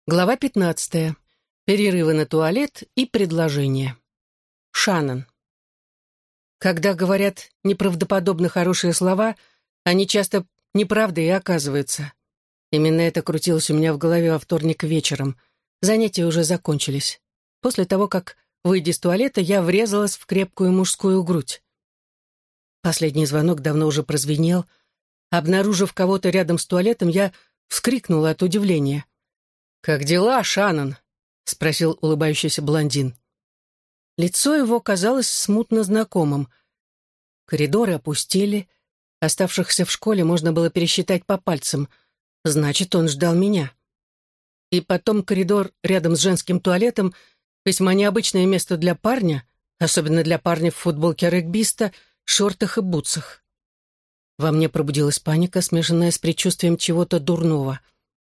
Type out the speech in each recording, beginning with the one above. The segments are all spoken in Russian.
Глава 15. Перерывы на туалет и предложения. Шаннон. Когда говорят неправдоподобно хорошие слова, они часто неправды и оказываются. Именно это крутилось у меня в голове во вторник вечером. Занятия уже закончились. После того, как, выйдя из туалета, я врезалась в крепкую мужскую грудь. Последний звонок давно уже прозвенел. Обнаружив кого-то рядом с туалетом, я вскрикнула от удивления. «Как дела, Шаннон?» — спросил улыбающийся блондин. Лицо его казалось смутно знакомым. Коридоры опустели. Оставшихся в школе можно было пересчитать по пальцам. Значит, он ждал меня. И потом коридор рядом с женским туалетом — весьма необычное место для парня, особенно для парня в футболке регбиста, шортах и бутсах. Во мне пробудилась паника, смешанная с предчувствием чего-то дурного.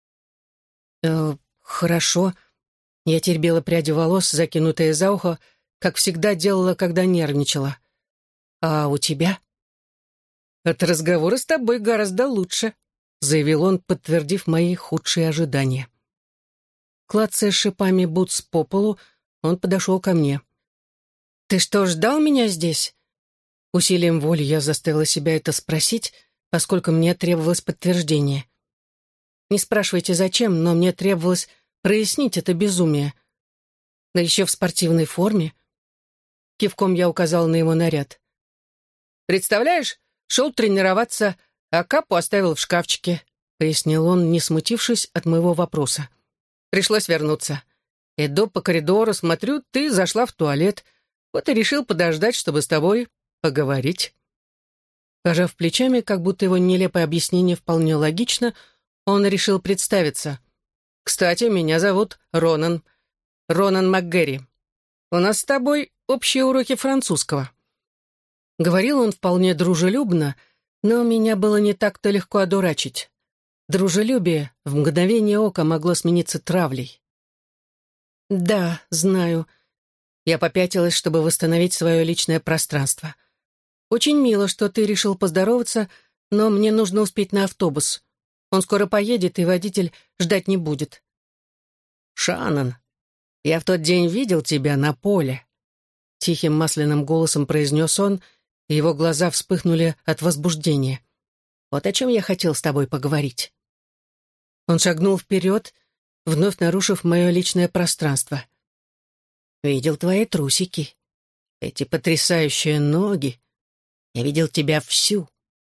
«Хорошо». Я теребила пряди волос, закинутые за ухо, как всегда делала, когда нервничала. «А у тебя?» «От разговора с тобой гораздо лучше», — заявил он, подтвердив мои худшие ожидания. Клацая шипами бутс по полу, он подошел ко мне. «Ты что, ждал меня здесь?» Усилием воли я заставила себя это спросить, поскольку мне требовалось подтверждение. Не спрашивайте, зачем, но мне требовалось прояснить это безумие. Да еще в спортивной форме. Кивком я указал на его наряд. «Представляешь, шел тренироваться, а капу оставил в шкафчике», — пояснил он, не смутившись от моего вопроса. «Пришлось вернуться. Иду по коридору, смотрю, ты зашла в туалет. Вот и решил подождать, чтобы с тобой поговорить». Пожав плечами, как будто его нелепое объяснение вполне логично, он решил представиться. «Кстати, меня зовут Ронан. Ронан МакГэри. У нас с тобой общие уроки французского». Говорил он вполне дружелюбно, но меня было не так-то легко одурачить. Дружелюбие в мгновение ока могло смениться травлей. «Да, знаю». Я попятилась, чтобы восстановить свое личное пространство. «Очень мило, что ты решил поздороваться, но мне нужно успеть на автобус. Он скоро поедет, и водитель ждать не будет». «Шаннон, я в тот день видел тебя на поле», — тихим масляным голосом произнес он, и его глаза вспыхнули от возбуждения. «Вот о чем я хотел с тобой поговорить». Он шагнул вперед, вновь нарушив мое личное пространство. «Видел твои трусики, эти потрясающие ноги. Я видел тебя всю».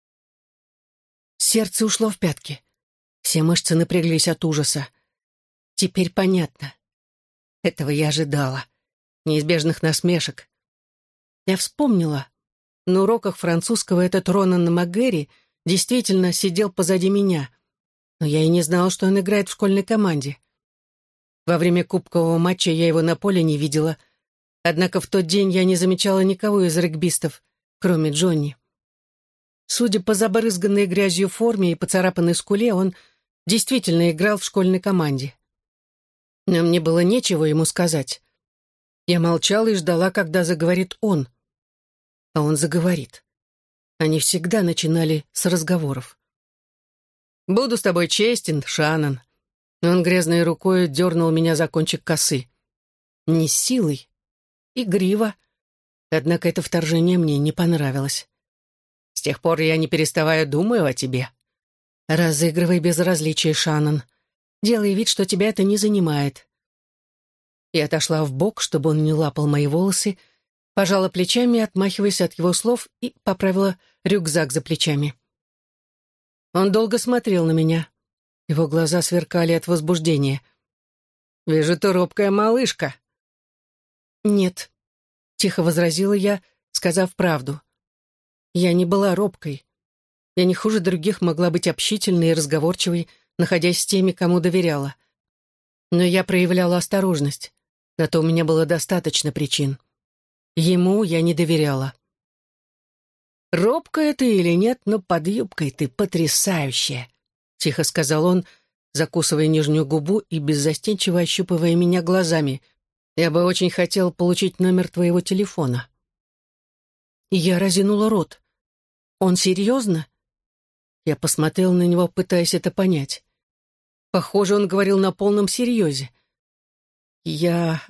Сердце ушло в пятки. Все мышцы напряглись от ужаса. Теперь понятно. Этого я ожидала. Неизбежных насмешек. Я вспомнила. На уроках французского этот Ронан МакГэри действительно сидел позади меня. Но я и не знала, что он играет в школьной команде. Во время кубкового матча я его на поле не видела. Однако в тот день я не замечала никого из регбистов, кроме Джонни. Судя по забрызганной грязью форме и поцарапанной скуле, он действительно играл в школьной команде. Но мне было нечего ему сказать. Я молчала и ждала, когда заговорит он. А он заговорит. Они всегда начинали с разговоров. «Буду с тобой честен, Шаннон». Он грязной рукой дернул меня за кончик косы. Не с силой, игриво. Однако это вторжение мне не понравилось. «С тех пор я не переставая думаю о тебе». «Разыгрывай безразличие, Шаннон. Делай вид, что тебя это не занимает». Я отошла вбок, чтобы он не лапал мои волосы, пожала плечами, отмахиваясь от его слов, и поправила рюкзак за плечами. Он долго смотрел на меня. Его глаза сверкали от возбуждения. «Вижу, ты робкая малышка». «Нет», — тихо возразила я, сказав правду. Я не была робкой. Я не хуже других могла быть общительной и разговорчивой, находясь с теми, кому доверяла. Но я проявляла осторожность. На то у меня было достаточно причин. Ему я не доверяла. «Робкая ты или нет, но под юбкой ты потрясающая», — тихо сказал он, закусывая нижнюю губу и беззастенчиво ощупывая меня глазами. «Я бы очень хотел получить номер твоего телефона». Я разинула рот. «Он серьезно?» Я посмотрел на него, пытаясь это понять. Похоже, он говорил на полном серьезе. «Я...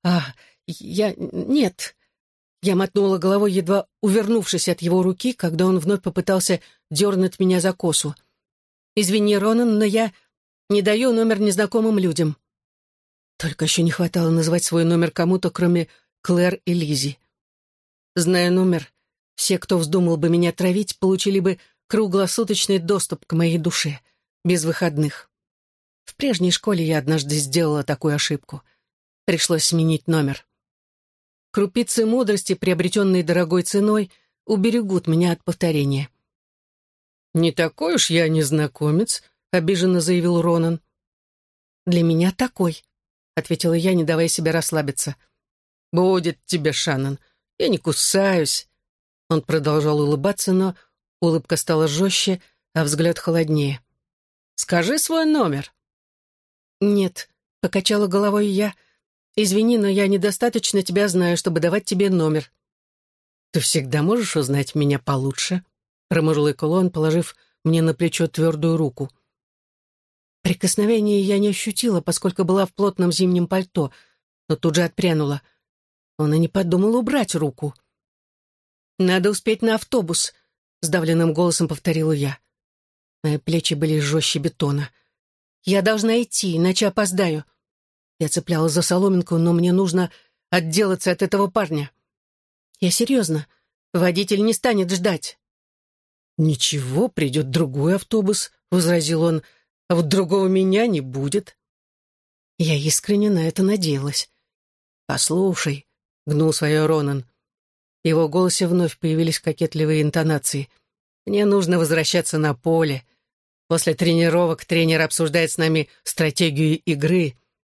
Нет». Я мотнула головой, едва увернувшись от его руки, когда он вновь попытался дернуть меня за косу. «Извини, Ронан, но я не даю номер незнакомым людям». Только еще не хватало называть свой номер кому-то, кроме Клэр и Лизи. Зная номер, все, кто вздумал бы меня травить, получили бы круглосуточный доступ к моей душе, без выходных. В прежней школе я однажды сделала такую ошибку. Пришлось сменить номер. Крупицы мудрости, приобретенные дорогой ценой, уберегут меня от повторения. «Не такой уж я незнакомец», — обиженно заявил Ронан. «Для меня такой», — ответила я, не давая себе расслабиться. «Будет тебе, Шаннон, я не кусаюсь». Он продолжал улыбаться, но улыбка стала жестче, а взгляд холоднее. «Скажи свой номер». «Нет», — покачала головой я. «Извини, но я недостаточно тебя знаю, чтобы давать тебе номер». «Ты всегда можешь узнать меня получше», — промурлыкал он, положив мне на плечо твердую руку. Прикосновения я не ощутила, поскольку была в плотном зимнем пальто, но тут же отпрянула. Он и не подумал убрать руку. «Надо успеть на автобус», — сдавленным голосом повторила я. Мои плечи были жестче бетона. «Я должна идти, иначе опоздаю». Я цеплялась за соломинку, но мне нужно отделаться от этого парня. Я серьезно. Водитель не станет ждать. «Ничего, придет другой автобус», — возразил он, «а вот другого меня не будет». Я искренне на это надеялась. «Послушай», — гнул свое Ронан. В его голосе вновь появились кокетливые интонации. «Мне нужно возвращаться на поле. После тренировок тренер обсуждает с нами стратегию игры».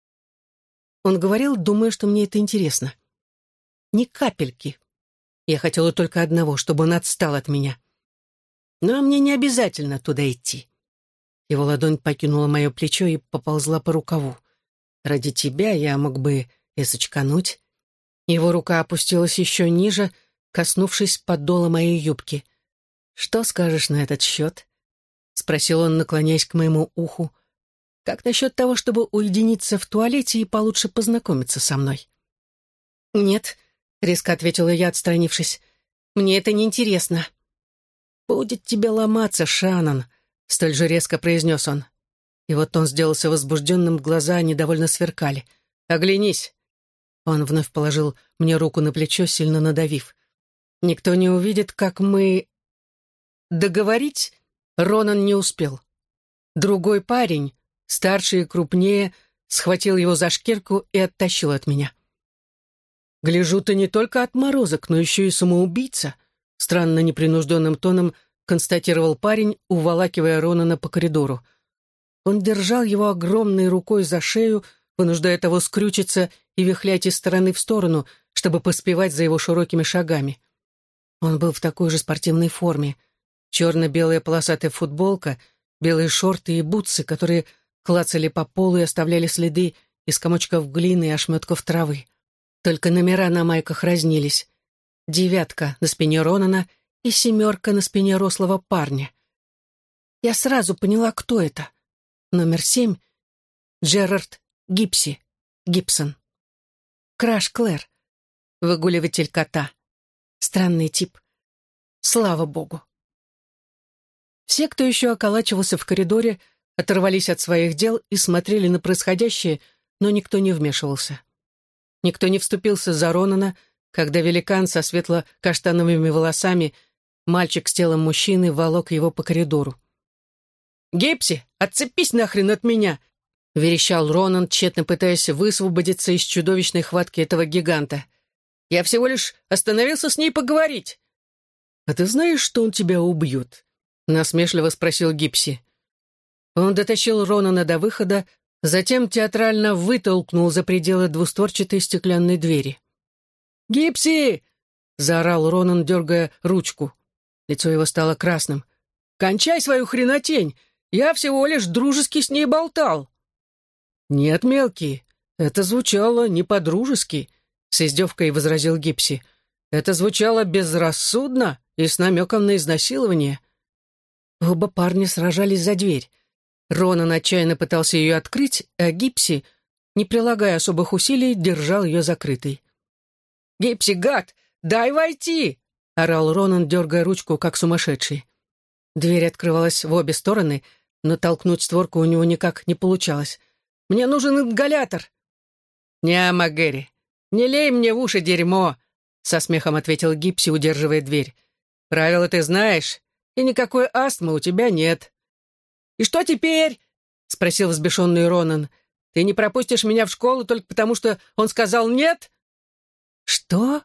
Он говорил, думая, что мне это интересно. Ни капельки. Я хотела только одного, чтобы он отстал от меня. Но мне не обязательно туда идти. Его ладонь покинула мое плечо и поползла по рукаву. Ради тебя я мог бы и сочкануть. Его рука опустилась еще ниже, коснувшись подола моей юбки. «Что скажешь на этот счет?» — спросил он, наклоняясь к моему уху. «Как насчет того, чтобы уединиться в туалете и получше познакомиться со мной?» «Нет», — резко ответила я, отстранившись. «Мне это неинтересно». «Будет тебе ломаться, Шаннон», — столь же резко произнес он. И вот он сделался возбужденным, глаза недовольно сверкали. «Оглянись». Он вновь положил мне руку на плечо, сильно надавив. «Никто не увидит, как мы...» Договорить Ронан не успел. Другой парень, старше и крупнее, схватил его за шкирку и оттащил от меня. «Гляжу, ты не только отморозок, но еще и самоубийца», — странно непринужденным тоном констатировал парень, уволакивая Ронана по коридору. Он держал его огромной рукой за шею, вынуждая того скрючиться и вихлять из стороны в сторону, чтобы поспевать за его широкими шагами. Он был в такой же спортивной форме. Черно-белая полосатая футболка, белые шорты и бутсы, которые клацали по полу и оставляли следы из комочков глины и ошметков травы. Только номера на майках разнились. 9 на спине Ронана и 7 на спине рослого парня. Я сразу поняла, кто это. Номер 7 — Джерард Гибсон. Краш Клэр, выгуливатель кота. Странный тип. Слава богу. Все, кто еще околачивался в коридоре, оторвались от своих дел и смотрели на происходящее, но никто не вмешивался. Никто не вступился за Ронана, когда великан со светло-каштановыми волосами, мальчик с телом мужчины, волок его по коридору. «Гипси, отцепись нахрен от меня!» — верещал Ронан, тщетно пытаясь высвободиться из чудовищной хватки этого гиганта. «Я всего лишь остановился с ней поговорить». «А ты знаешь, что он тебя убьет?» — насмешливо спросил Гипси. Он дотащил Ронана до выхода, затем театрально вытолкнул за пределы двустворчатой стеклянной двери. «Гипси!» — заорал Ронан, дергая ручку. Лицо его стало красным. «Кончай свою хренотень! Я всего лишь дружески с ней болтал!» «Нет, мелкий, это звучало не по-дружески», — с издевкой возразил Гипси. «Это звучало безрассудно и с намеком на изнасилование». Оба парня сражались за дверь. Ронан отчаянно пытался ее открыть, а Гипси, не прилагая особых усилий, держал ее закрытой. «Гипси, гад, дай войти!» — орал Ронан, дергая ручку, как сумасшедший. Дверь открывалась в обе стороны, но толкнуть створку у него никак не получалось. «Мне нужен ингалятор!» «Не, МакГэри, не лей мне в уши дерьмо!» — со смехом ответил Гипси, удерживая дверь. «Правила ты знаешь, и никакой астмы у тебя нет». «И что теперь?» — спросил взбешенный Ронан. «Ты не пропустишь меня в школу только потому, что он сказал нет?» «Что?»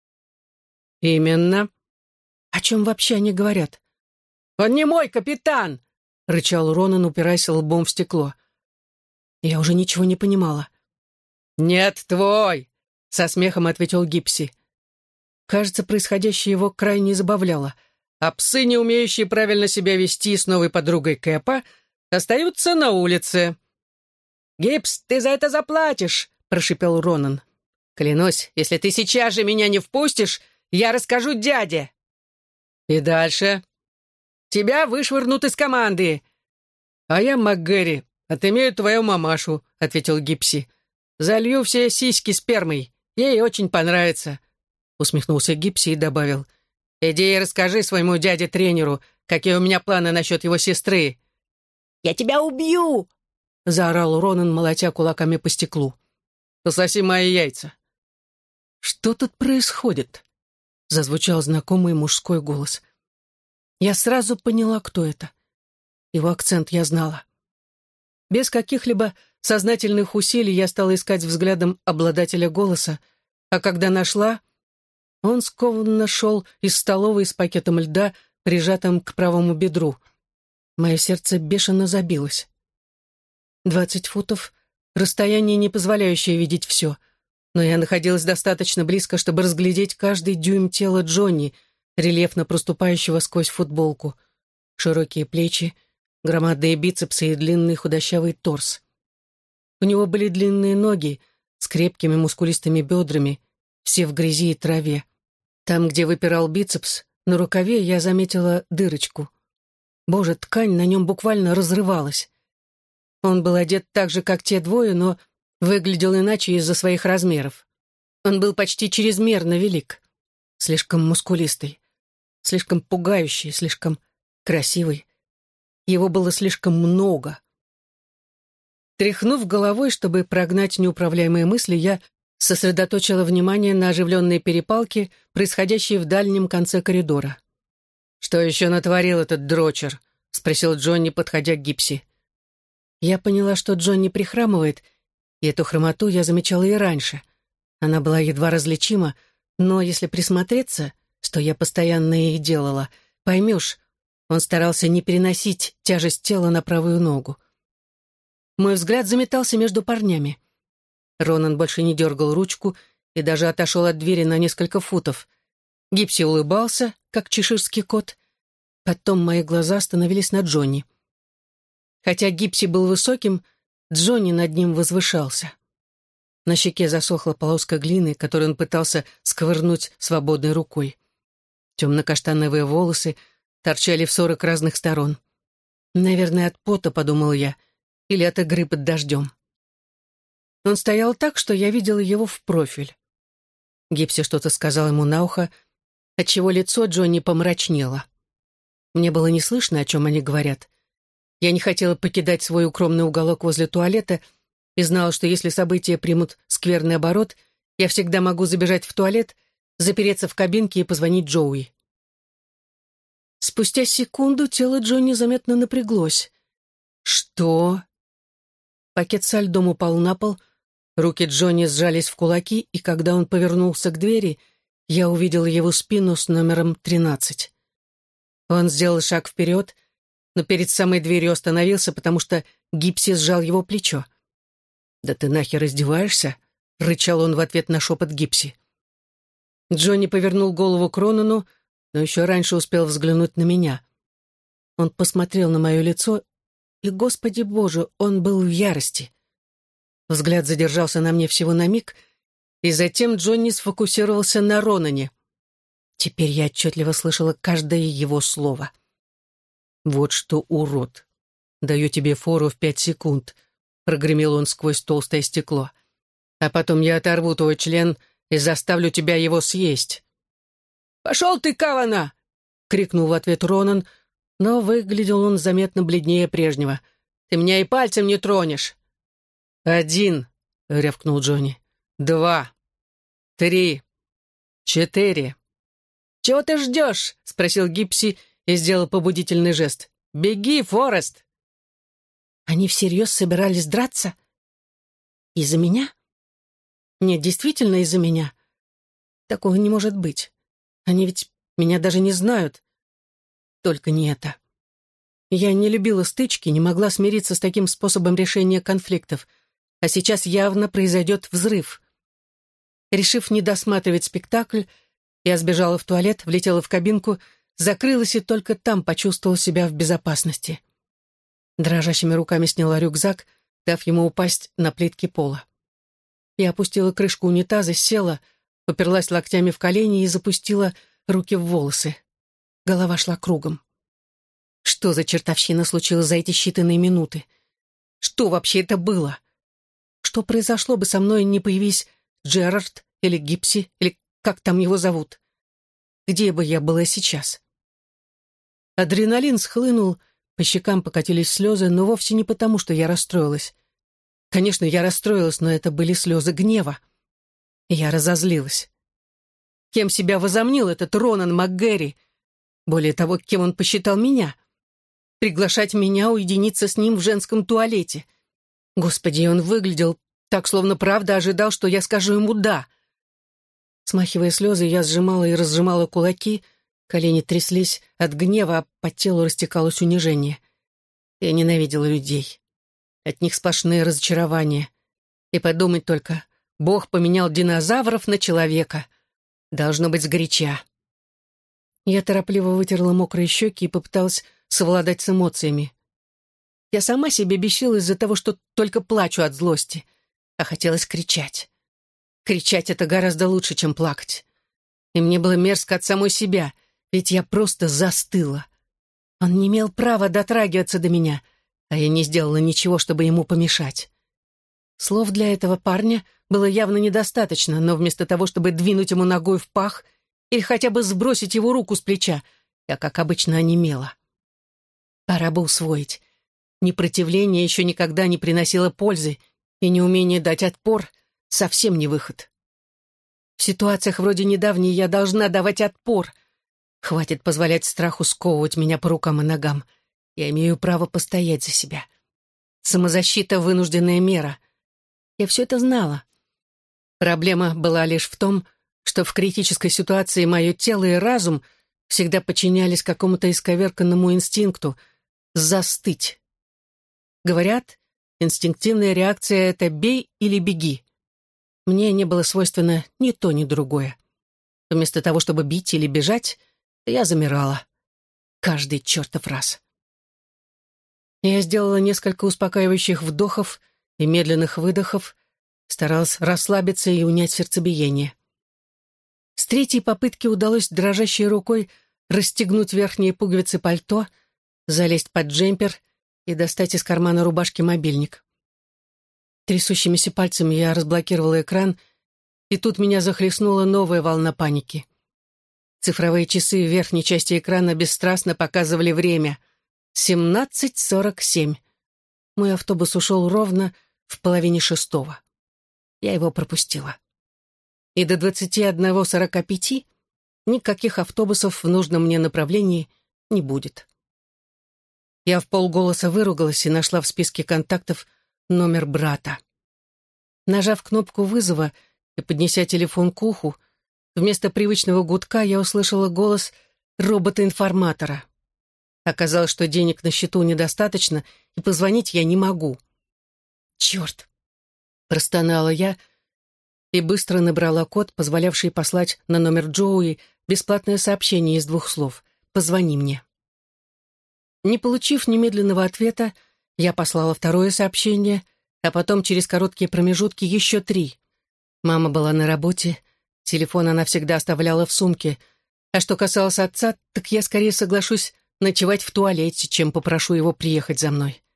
«Именно». «О чем вообще они говорят?» «Он не мой капитан!» — рычал Ронан, упираясь лбом в стекло. Я уже ничего не понимала. «Нет, твой!» — со смехом ответил Гипси. Кажется, происходящее его крайне забавляло. А псы, не умеющие правильно себя вести с новой подругой Кэпа, остаются на улице. «Гипс, ты за это заплатишь!» — прошипел Ронан. «Клянусь, если ты сейчас же меня не впустишь, я расскажу дяде!» «И дальше?» «Тебя вышвырнут из команды!» «А я МакГэри, отымею твою мамашу», — ответил Гипси. «Залью все сиськи спермой, ей очень понравится», — усмехнулся Гипси и добавил. «Иди и расскажи своему дяде-тренеру, какие у меня планы насчет его сестры». «Я тебя убью!» — заорал Ронан, молотя кулаками по стеклу. «Пососи мои яйца». «Что тут происходит?» — зазвучал знакомый мужской голос. Я сразу поняла, кто это. Его акцент я знала. Без каких-либо сознательных усилий я стала искать взглядом обладателя голоса, а когда нашла, он скованно шел из столовой с пакетом льда, прижатым к правому бедру. Мое сердце бешено забилось. 20 футов — расстояние, не позволяющее видеть все, но я находилась достаточно близко, чтобы разглядеть каждый дюйм тела Джонни, рельефно проступающего сквозь футболку, широкие плечи, громадные бицепсы и длинный худощавый торс. У него были длинные ноги с крепкими мускулистыми бедрами, все в грязи и траве. Там, где выпирал бицепс, на рукаве я заметила дырочку. Боже, ткань на нем буквально разрывалась. Он был одет так же, как те двое, но выглядел иначе из-за своих размеров. Он был почти чрезмерно велик, слишком мускулистый, слишком пугающий, слишком красивый. Его было слишком много. Тряхнув головой, чтобы прогнать неуправляемые мысли, я сосредоточила внимание на оживленной перепалке, происходящей в дальнем конце коридора. «Что еще натворил этот дрочер?» — спросил Джонни, подходя к Гипси. Я поняла, что Джонни прихрамывает, и эту хромоту я замечала и раньше. Она была едва различима, но если присмотреться, что я постоянно и делала, поймешь, он старался не переносить тяжесть тела на правую ногу. Мой взгляд заметался между парнями. Ронан больше не дергал ручку и даже отошел от двери на несколько футов. Гипси улыбался, как чеширский кот. Потом мои глаза остановились на Джонни. Хотя Гипси был высоким, Джонни над ним возвышался. На щеке засохла полоска глины, которую он пытался сковырнуть свободной рукой. Темно-каштановые волосы торчали в 40 разных сторон. Наверное, от пота, подумал я, или от игры под дождем. Он стоял так, что я видела его в профиль. Гипси что-то сказал ему на ухо, отчего лицо Джонни помрачнело. Мне было не слышно, о чем они говорят. Я не хотела покидать свой укромный уголок возле туалета и знала, что если события примут скверный оборот, я всегда могу забежать в туалет, запереться в кабинке и позвонить Джоуи. Спустя секунду тело Джонни заметно напряглось. «Что?» Пакет со льдом упал на пол, руки Джонни сжались в кулаки, и когда он повернулся к двери, я увидела его спину с номером 13. Он сделал шаг вперед, но перед самой дверью остановился, потому что Гипси сжал его плечо. «Да ты нахер издеваешься?» — рычал он в ответ на шепот Гипси. Джонни повернул голову к Ронану, но еще раньше успел взглянуть на меня. Он посмотрел на мое лицо, и, Господи Боже, он был в ярости. Взгляд задержался на мне всего на миг, и затем Джонни сфокусировался на Ронане. Теперь я отчетливо слышала каждое его слово. «Вот что урод! «Даю тебе фору в 5 секунд», — прогремел он сквозь толстое стекло. «А потом я оторву твой член и заставлю тебя его съесть». «Пошел ты, Кавана!» — крикнул в ответ Ронан, но выглядел он заметно бледнее прежнего. «Ты меня и пальцем не тронешь». «1», — рявкнул Джонни. «2, 3, 4». «Чего ты ждешь?» — спросил Гипси и сделал побудительный жест. «Беги, Форест!» Они всерьез собирались драться? Из-за меня? Нет, действительно из-за меня. Такого не может быть. Они ведь меня даже не знают. Только не это. Я не любила стычки, не могла смириться с таким способом решения конфликтов. А сейчас явно произойдет взрыв. Решив не досматривать спектакль, я сбежала в туалет, влетела в кабинку, закрылась и только там почувствовала себя в безопасности. Дрожащими руками сняла рюкзак, дав ему упасть на плитки пола. Я опустила крышку унитаза, села, уперлась локтями в колени и запустила руки в волосы. Голова шла кругом. Что за чертовщина случилась за эти считанные минуты? Что вообще это было? Что произошло бы со мной, не появись Джерард или Гипси, или как там его зовут? Где бы я была сейчас? Адреналин схлынул, по щекам покатились слезы, но вовсе не потому, что я расстроилась. Конечно, я расстроилась, но это были слезы гнева. Я разозлилась. Кем себя возомнил этот Ронан МакГэри? Более того, кем он посчитал меня? Приглашать меня уединиться с ним в женском туалете. Господи, он выглядел так, словно правда ожидал, что я скажу ему «да». Смахивая слезы, я сжимала и разжимала кулаки, колени тряслись от гнева, а по телу растекалось унижение. Я ненавидела людей. От них сплошные разочарования. И подумать только, Бог поменял динозавров на человека. Должно быть сгоряча. Я торопливо вытерла мокрые щеки и попыталась совладать с эмоциями. Я сама себе бесила из-за того, что только плачу от злости, а хотелось кричать. Кричать — это гораздо лучше, чем плакать. И мне было мерзко от самой себя, ведь я просто застыла. Он не имел права дотрагиваться до меня, а я не сделала ничего, чтобы ему помешать. Слов для этого парня было явно недостаточно, но вместо того, чтобы двинуть ему ногой в пах или хотя бы сбросить его руку с плеча, я, как обычно, онемела. Пора бы усвоить. Непротивление еще никогда не приносило пользы, и неумение дать отпор — совсем не выход. В ситуациях вроде недавней я должна давать отпор. Хватит позволять страху сковывать меня по рукам и ногам. Я имею право постоять за себя. Самозащита — вынужденная мера. Я все это знала. Проблема была лишь в том, что в критической ситуации мое тело и разум всегда подчинялись какому-то исковерканному инстинкту — застыть. Говорят, инстинктивная реакция — это «бей или беги». Мне не было свойственно ни то, ни другое. Вместо того, чтобы бить или бежать, я замирала. Каждый чертов раз. Я сделала несколько успокаивающих вдохов и медленных выдохов, старалась расслабиться и унять сердцебиение. С третьей попытки удалось дрожащей рукой расстегнуть верхние пуговицы пальто, залезть под джемпер и достать из кармана рубашки мобильник. Трясущимися пальцами я разблокировала экран, и тут меня захлестнула новая волна паники. Цифровые часы в верхней части экрана бесстрастно показывали время — 17:47. Мой автобус ушел ровно в 5:30. Я его пропустила. И до 21:45 никаких автобусов в нужном мне направлении не будет. Я вполголоса выругалась и нашла в списке контактов номер брата. Нажав кнопку вызова и поднеся телефон к уху, вместо привычного гудка я услышала голос робота-информатора. Оказалось, что денег на счету недостаточно, и позвонить я не могу. «Черт!» — простонала я и быстро набрала код, позволявший послать на номер Джоуи бесплатное сообщение из 2 слов: «Позвони мне». Не получив немедленного ответа, я послала второе сообщение, а потом через короткие промежутки еще 3. Мама была на работе, телефон она всегда оставляла в сумке, а что касалось отца, так я скорее соглашусь ночевать в туалете, чем попрошу его приехать за мной.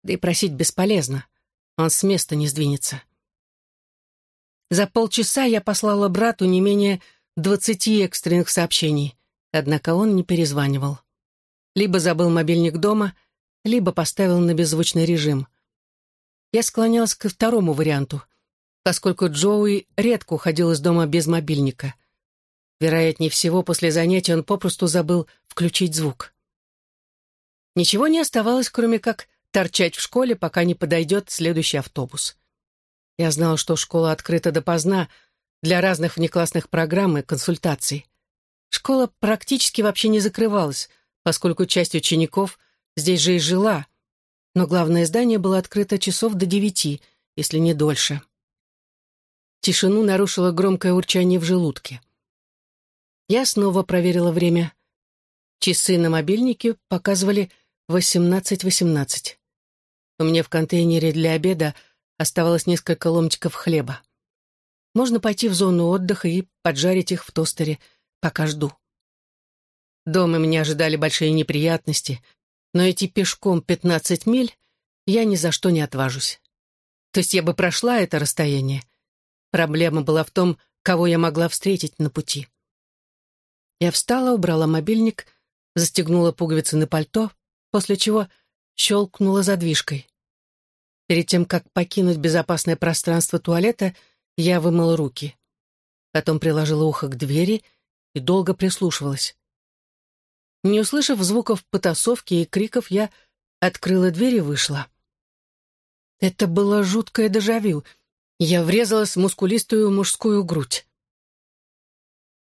Да и просить бесполезно. Он с места не сдвинется. За полчаса я послала брату не менее 20 экстренных сообщений, однако он не перезванивал. Либо забыл мобильник дома, либо поставил на беззвучный режим. Я склонялась ко второму варианту, поскольку Джоуи редко уходил из дома без мобильника. Вероятнее всего, после занятия он попросту забыл включить звук. Ничего не оставалось, кроме как торчать в школе, пока не подойдет следующий автобус. Я знала, что школа открыта допоздна для разных внеклассных программ и консультаций. Школа практически вообще не закрывалась, поскольку часть учеников здесь же и жила, но главное здание было открыто часов до 9, если не дольше. Тишину нарушило громкое урчание в желудке. Я снова проверила время. Часы на мобильнике показывали 18:18. У меня в контейнере для обеда оставалось несколько ломтиков хлеба. Можно пойти в зону отдыха и поджарить их в тостере, пока жду. Дома меня ожидали большие неприятности, но идти пешком 15 миль я ни за что не отважусь. То есть я бы прошла это расстояние. Проблема была в том, кого я могла встретить на пути. Я встала, убрала мобильник, застегнула пуговицы на пальто, после чего щелкнула задвижкой. Перед тем, как покинуть безопасное пространство туалета, я вымыла руки. Потом приложила ухо к двери и долго прислушивалась. Не услышав звуков потасовки и криков, я открыла дверь и вышла. Это было жуткое дежавю. Я врезалась в мускулистую мужскую грудь.